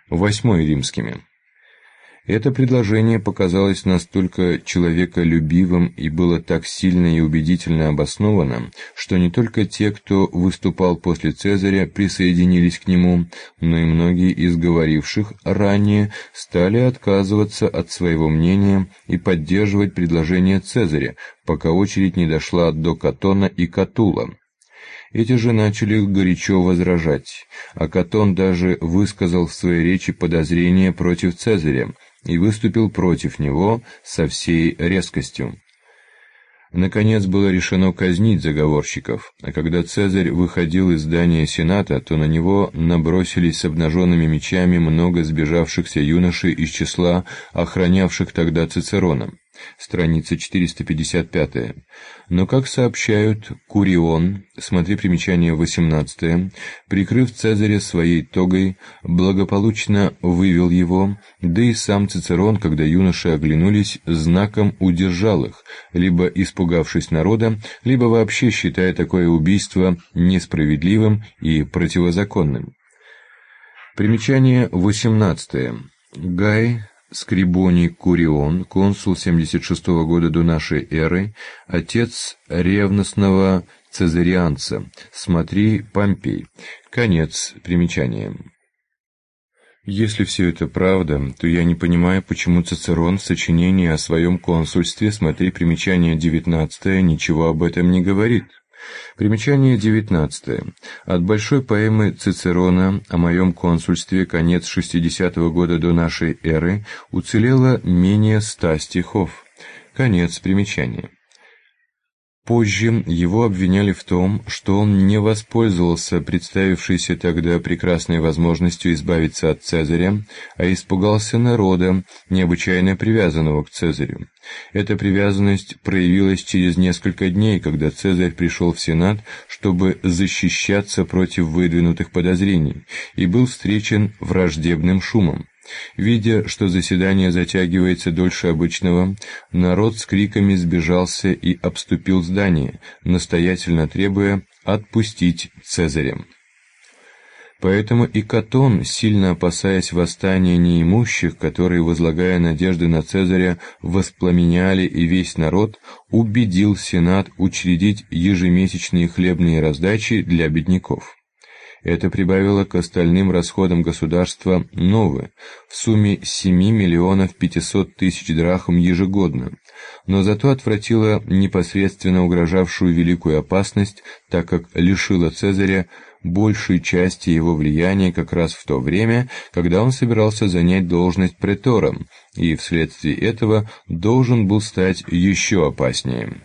8 римскими. Это предложение показалось настолько человеколюбивым и было так сильно и убедительно обосновано, что не только те, кто выступал после Цезаря, присоединились к нему, но и многие из говоривших ранее стали отказываться от своего мнения и поддерживать предложение Цезаря, пока очередь не дошла до Катона и Катула. Эти же начали горячо возражать, а Катон даже высказал в своей речи подозрения против Цезаря и выступил против него со всей резкостью. Наконец было решено казнить заговорщиков, а когда Цезарь выходил из здания Сената, то на него набросились с обнаженными мечами много сбежавшихся юношей из числа охранявших тогда Цицерона. Страница 455. Но, как сообщают, Курион, смотри примечание 18, прикрыв Цезаря своей тогой, благополучно вывел его, да и сам Цицерон, когда юноши оглянулись, знаком удержал их, либо испугавшись народа, либо вообще считая такое убийство несправедливым и противозаконным. Примечание 18. Гай Скрибоний Курион, консул 76 года до нашей эры, отец ревностного цезарианца. Смотри Помпей. Конец примечания. Если все это правда, то я не понимаю, почему Цицерон в сочинении о своем консульстве, смотри примечание 19, ничего об этом не говорит. Примечание 19. От большой поэмы Цицерона о моем консульстве, конец 60-го года до нашей эры, уцелело менее 100 стихов. Конец примечания. Позже его обвиняли в том, что он не воспользовался представившейся тогда прекрасной возможностью избавиться от Цезаря, а испугался народа, необычайно привязанного к Цезарю. Эта привязанность проявилась через несколько дней, когда Цезарь пришел в Сенат, чтобы защищаться против выдвинутых подозрений, и был встречен враждебным шумом. Видя, что заседание затягивается дольше обычного, народ с криками сбежался и обступил здание, настоятельно требуя отпустить Цезаря. Поэтому и Катон, сильно опасаясь восстания неимущих, которые, возлагая надежды на Цезаря, воспламеняли и весь народ, убедил Сенат учредить ежемесячные хлебные раздачи для бедняков. Это прибавило к остальным расходам государства новые, в сумме 7 миллионов 500 тысяч драхм ежегодно, но зато отвратило непосредственно угрожавшую великую опасность, так как лишило Цезаря большей части его влияния как раз в то время, когда он собирался занять должность претора, и вследствие этого должен был стать еще опаснее.